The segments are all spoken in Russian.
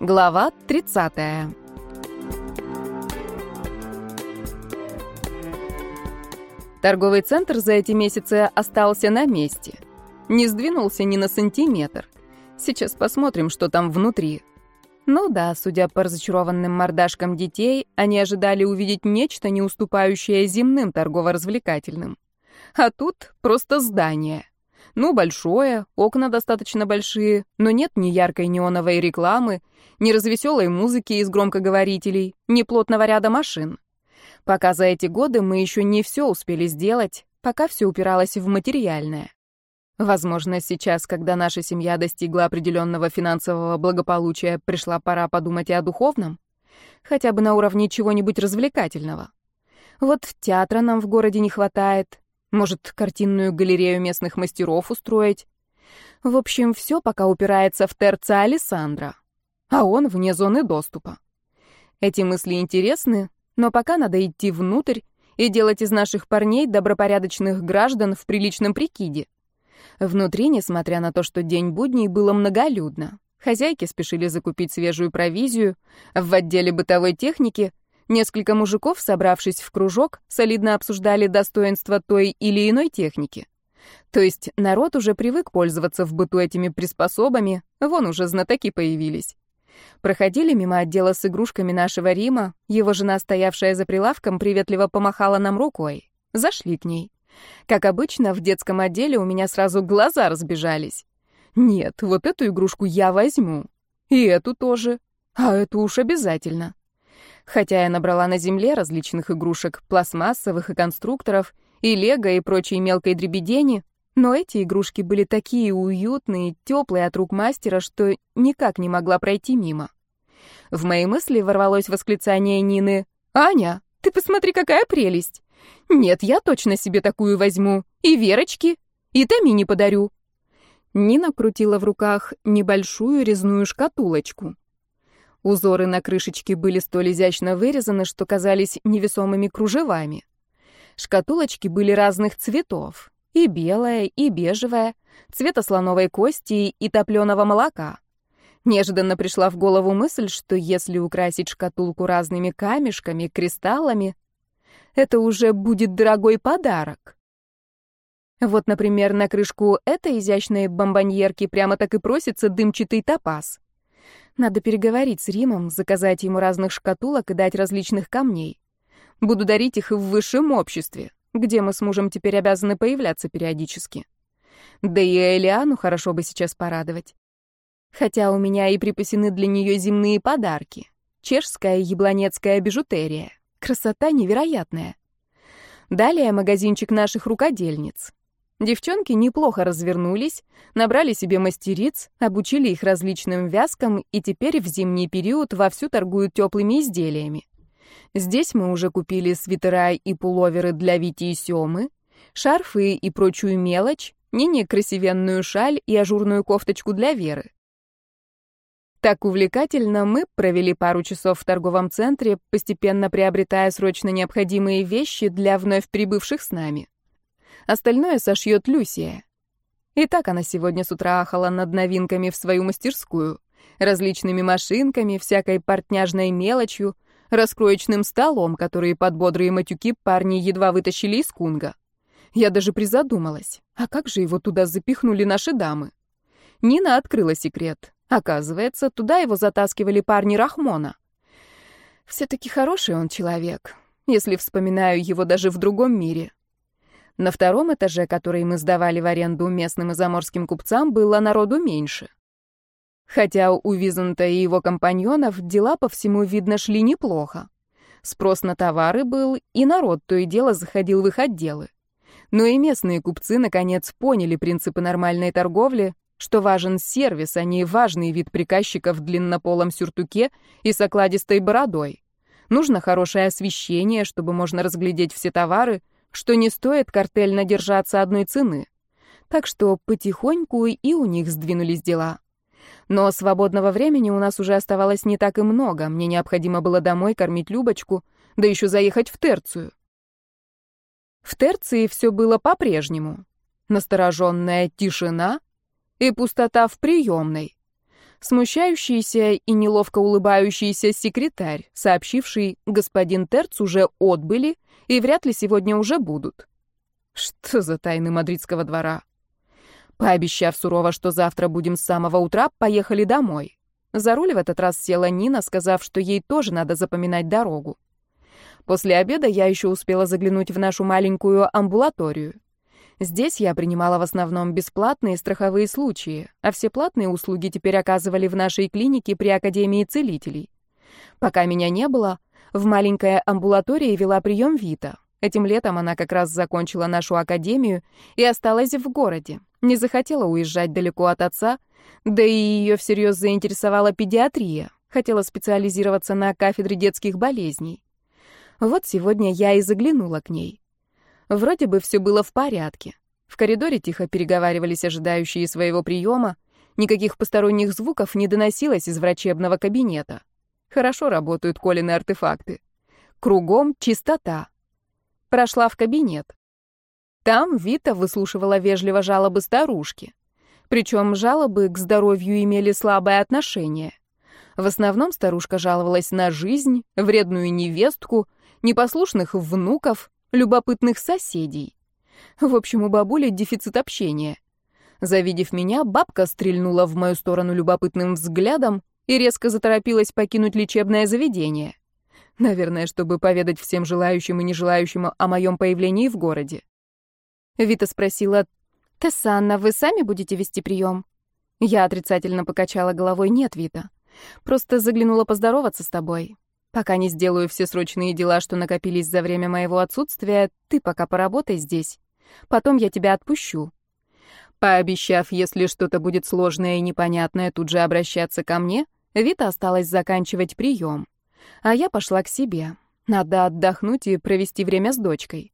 Глава 30. Торговый центр за эти месяцы остался на месте. Не сдвинулся ни на сантиметр. Сейчас посмотрим, что там внутри. Ну да, судя по разочарованным мордашкам детей, они ожидали увидеть нечто, не уступающее земным торгово-развлекательным. А тут просто здание. Ну, большое, окна достаточно большие, но нет ни яркой неоновой рекламы, ни развеселой музыки из громкоговорителей, ни плотного ряда машин. Пока за эти годы мы еще не все успели сделать, пока все упиралось в материальное. Возможно, сейчас, когда наша семья достигла определенного финансового благополучия, пришла пора подумать и о духовном, хотя бы на уровне чего-нибудь развлекательного. Вот театра нам в городе не хватает, может, картинную галерею местных мастеров устроить. В общем, все пока упирается в Терца Алессандро, а он вне зоны доступа. Эти мысли интересны, но пока надо идти внутрь и делать из наших парней добропорядочных граждан в приличном прикиде. Внутри, несмотря на то, что день будний, было многолюдно. Хозяйки спешили закупить свежую провизию. В отделе бытовой техники несколько мужиков, собравшись в кружок, солидно обсуждали достоинства той или иной техники. То есть народ уже привык пользоваться в быту этими приспособами, вон уже знатоки появились. Проходили мимо отдела с игрушками нашего Рима, его жена, стоявшая за прилавком, приветливо помахала нам рукой. Зашли к ней. Как обычно, в детском отделе у меня сразу глаза разбежались. Нет, вот эту игрушку я возьму. И эту тоже. А эту уж обязательно. Хотя я набрала на земле различных игрушек, пластмассовых и конструкторов, и лего, и прочей мелкой дребедени, но эти игрушки были такие уютные, теплые от рук мастера, что никак не могла пройти мимо. В мои мысли ворвалось восклицание Нины: «Аня, ты посмотри, какая прелесть! Нет, я точно себе такую возьму. И Верочке, и Тамине подарю». Нина крутила в руках небольшую резную шкатулочку. Узоры на крышечке были столь изящно вырезаны, что казались невесомыми кружевами. Шкатулочки были разных цветов. И белая, и бежевая, цвета слоновой кости и топлёного молока. Неожиданно пришла в голову мысль, что если украсить шкатулку разными камешками, кристаллами, это уже будет дорогой подарок. Вот, например, на крышку этой изящной бомбоньерки прямо так и просится дымчатый топаз. Надо переговорить с Римом, заказать ему разных шкатулок и дать различных камней. Буду дарить их в высшем обществе, где мы с мужем теперь обязаны появляться периодически. Да и Элиану хорошо бы сейчас порадовать. Хотя у меня и припасены для нее земные подарки. Чешская яблонецкая бижутерия. Красота невероятная. Далее магазинчик наших рукодельниц. Девчонки неплохо развернулись, набрали себе мастериц, обучили их различным вязкам и теперь в зимний период вовсю торгуют теплыми изделиями. Здесь мы уже купили свитера и пуловеры для Вити и Семы, шарфы и прочую мелочь, Нине красивенную шаль и ажурную кофточку для Веры. Так увлекательно мы провели пару часов в торговом центре, постепенно приобретая срочно необходимые вещи для вновь прибывших с нами. Остальное сошьет Люсия. И так она сегодня с утра ахала над новинками в свою мастерскую, различными машинками, всякой портняжной мелочью, раскроечным столом, который под бодрые матюки парни едва вытащили из кунга. Я даже призадумалась, а как же его туда запихнули наши дамы? Нина открыла секрет. Оказывается, туда его затаскивали парни Рахмона. Все-таки хороший он человек, если вспоминаю его даже в другом мире. На втором этаже, который мы сдавали в аренду местным и заморским купцам, было народу меньше. Хотя у Византа и его компаньонов дела по всему, видно, шли неплохо. Спрос на товары был, и народ то и дело заходил в их отделы. Но и местные купцы, наконец, поняли принципы нормальной торговли, что важен сервис, а не важный вид приказчика в длиннополом сюртуке и с окладистой бородой. Нужно хорошее освещение, чтобы можно разглядеть все товары, что не стоит картельно держаться одной цены. Так что потихоньку и у них сдвинулись дела. Но свободного времени у нас уже оставалось не так и много. Мне необходимо было домой кормить Любочку, да еще заехать в Терцию. В Терции все было по-прежнему. Настороженная тишина и пустота в приемной. Смущающийся и неловко улыбающийся секретарь, сообщивший: господин Терц уже отбыли и вряд ли сегодня уже будут. Что за тайны мадридского двора? Пообещав сурово, что завтра будем с самого утра, поехали домой. За руль в этот раз села Нина, сказав, что ей тоже надо запоминать дорогу. После обеда я еще успела заглянуть в нашу маленькую амбулаторию. Здесь я принимала в основном бесплатные страховые случаи, а все платные услуги теперь оказывали в нашей клинике при Академии целителей. Пока меня не было, в маленькой амбулатории вела прием Вита. Этим летом она как раз закончила нашу академию и осталась в городе. Не захотела уезжать далеко от отца, да и ее всерьез заинтересовала педиатрия. Хотела специализироваться на кафедре детских болезней. Вот сегодня я и заглянула к ней. Вроде бы все было в порядке. В коридоре тихо переговаривались ожидающие своего приема. Никаких посторонних звуков не доносилось из врачебного кабинета. Хорошо работают Колины артефакты. Кругом чистота. Прошла в кабинет. Там Вита выслушивала вежливо жалобы старушки. Причем жалобы к здоровью имели слабое отношение. В основном старушка жаловалась на жизнь, вредную невестку, непослушных внуков, любопытных соседей. В общем, у бабули дефицит общения. Завидев меня, бабка стрельнула в мою сторону любопытным взглядом и резко заторопилась покинуть лечебное заведение. Наверное, чтобы поведать всем желающим и нежелающим о моем появлении в городе. Вита спросила: «Тессанна, вы сами будете вести прием?» Я отрицательно покачала головой: «Нет, Вита. Просто заглянула поздороваться с тобой. Пока не сделаю все срочные дела, что накопились за время моего отсутствия, ты пока поработай здесь. Потом я тебя отпущу». Пообещав, если что-то будет сложное и непонятное, тут же обращаться ко мне, Вита осталась заканчивать прием. А я пошла к себе. Надо отдохнуть и провести время с дочкой.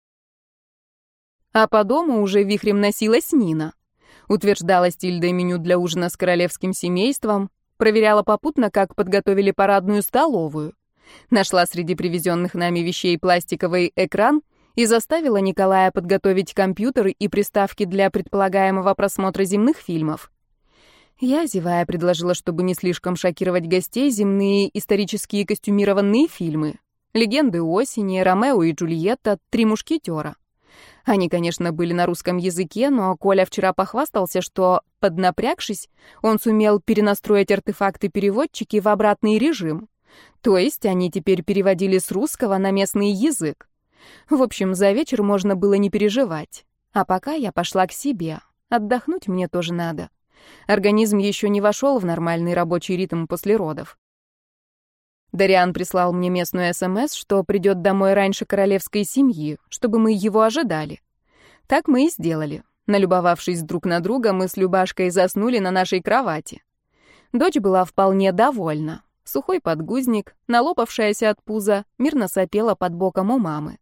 А по дому уже вихрем носилась Нина. Утверждала с Тильдой меню для ужина с королевским семейством, проверяла попутно, как подготовили парадную столовую. Нашла среди привезенных нами вещей пластиковый экран и заставила Николая подготовить компьютер и приставки для предполагаемого просмотра земных фильмов. Я, зевая, предложила, чтобы не слишком шокировать гостей, земные исторические костюмированные фильмы. «Легенды осени», «Ромео и Джульетта», «Три мушкетера». Они, конечно, были на русском языке, но Коля вчера похвастался, что, поднапрягшись, он сумел перенастроить артефакты-переводчики в обратный режим. То есть они теперь переводили с русского на местный язык. В общем, за вечер можно было не переживать. А пока я пошла к себе. Отдохнуть мне тоже надо. Организм еще не вошел в нормальный рабочий ритм после родов. Дариан прислал мне местную СМС, что придет домой раньше королевской семьи, чтобы мы его ожидали. Так мы и сделали. Налюбовавшись друг на друга, мы с Любашкой заснули на нашей кровати. Дочь была вполне довольна. Сухой подгузник, налопавшаяся от пуза, мирно сопела под боком у мамы.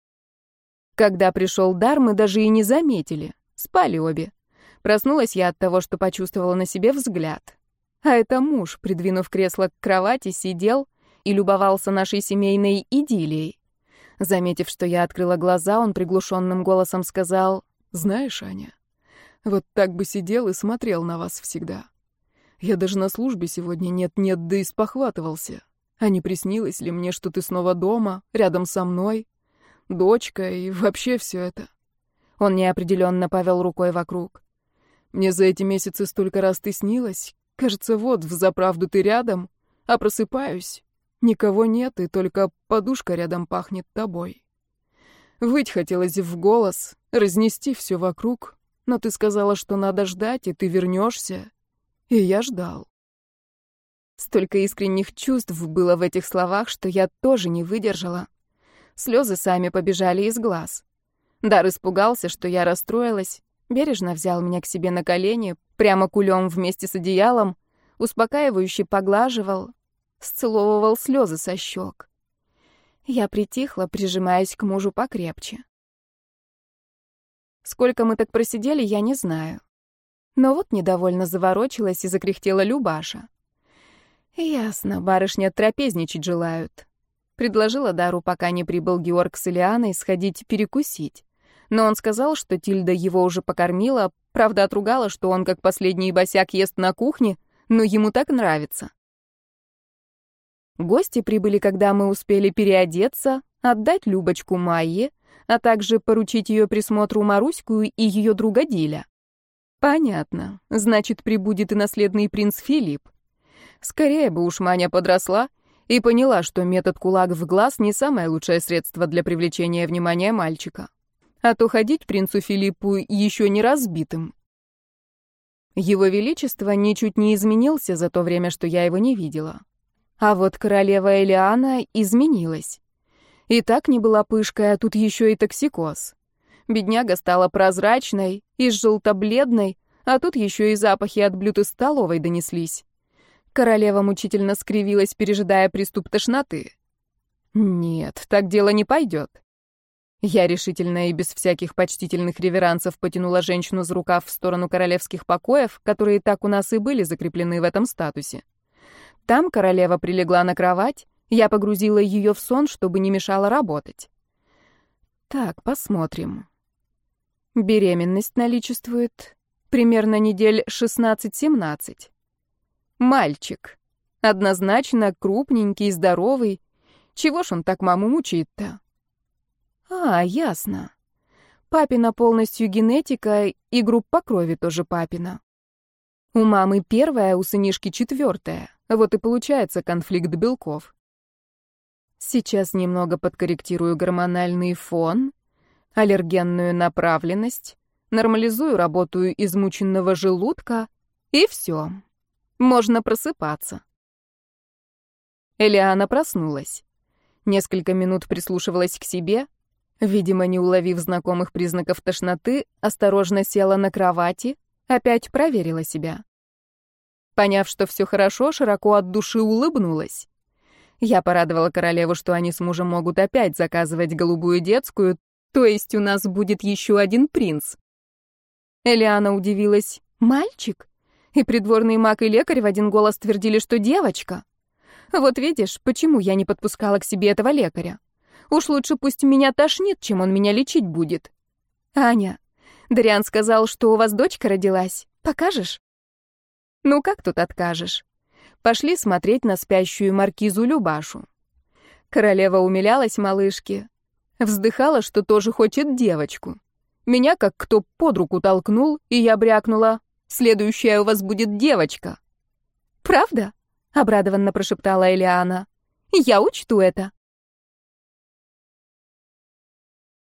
Когда пришел Дар, мы даже и не заметили. Спали обе. Проснулась я от того, что почувствовала на себе взгляд. А это муж, придвинув кресло к кровати, сидел и любовался нашей семейной идиллией. Заметив, что я открыла глаза, он приглушенным голосом сказал: «Знаешь, Аня, вот так бы сидел и смотрел на вас всегда. Я даже на службе сегодня нет-нет, да и спохватывался. А не приснилось ли мне, что ты снова дома, рядом со мной, дочка и вообще все это?» Он неопределенно повел рукой вокруг. «Мне за эти месяцы столько раз ты снилась. Кажется, вот, взаправду ты рядом, а просыпаюсь. Никого нет, и только подушка рядом пахнет тобой. Выть хотелось в голос, разнести все вокруг, но ты сказала, что надо ждать, и ты вернешься. И я ждал». Столько искренних чувств было в этих словах, что я тоже не выдержала. Слезы сами побежали из глаз. Дар испугался, что я расстроилась, бережно взял меня к себе на колени, прямо кулем вместе с одеялом, успокаивающе поглаживал, сцеловывал слезы со щек. Я притихла, прижимаясь к мужу покрепче. Сколько мы так просидели, я не знаю. Но вот недовольно заворочилась и закряхтела Любаша. Ясно, барышня трапезничать желают. Предложила Дару, пока не прибыл Георг с Илианой, сходить перекусить. Но он сказал, что Тильда его уже покормила, правда, отругала, что он, как последний босяк, ест на кухне, но ему так нравится. Гости прибыли, когда мы успели переодеться, отдать Любочку Майе, а также поручить ее присмотру Маруську и ее друга Диля. Понятно, значит, прибудет и наследный принц Филипп. Скорее бы уж Маня подросла и поняла, что метод кулак в глаз не самое лучшее средство для привлечения внимания мальчика. А то ходить принцу Филиппу еще не разбитым. Его Величество ничуть не изменился за то время, что я его не видела. А вот королева Элиана изменилась. И так не была пышкой, а тут еще и токсикоз. Бедняга стала прозрачной и желто-бледной, а тут еще и запахи от блюд из столовой донеслись. Королева мучительно скривилась, пережидая приступ тошноты. Нет, так дело не пойдет. Я решительно и без всяких почтительных реверансов потянула женщину за рукав в сторону королевских покоев, которые так у нас и были закреплены в этом статусе. Там королева прилегла на кровать, я погрузила ее в сон, чтобы не мешало работать. Так, посмотрим. Беременность наличествует примерно недель 16-17. Мальчик. Однозначно крупненький, здоровый. Чего ж он так маму мучает-то? А, ясно. Папина полностью генетика, и группа крови тоже папина. У мамы первая, у сынишки четвертая. Вот и получается конфликт белков. Сейчас немного подкорректирую гормональный фон, аллергенную направленность, нормализую работу измученного желудка, и все. Можно просыпаться. Элиана проснулась. Несколько минут прислушивалась к себе, видимо, не уловив знакомых признаков тошноты, осторожно села на кровати, опять проверила себя. Поняв, что все хорошо, широко от души улыбнулась. Я порадовала королеву, что они с мужем могут опять заказывать голубую детскую, то есть у нас будет еще один принц. Элиана удивилась. «Мальчик?» И придворный маг и лекарь в один голос твердили, что девочка. Вот видишь, почему я не подпускала к себе этого лекаря. Уж лучше пусть меня тошнит, чем он меня лечить будет. Аня, Дариан сказал, что у вас дочка родилась. Покажешь? Ну как тут откажешь? Пошли смотреть на спящую маркизу Любашу. Королева умилялась малышке. Вздыхала, что тоже хочет девочку. Меня как кто под руку толкнул, и я брякнула: «Следующая у вас будет девочка». «Правда?» — обрадованно прошептала Элиана. «Я учту это».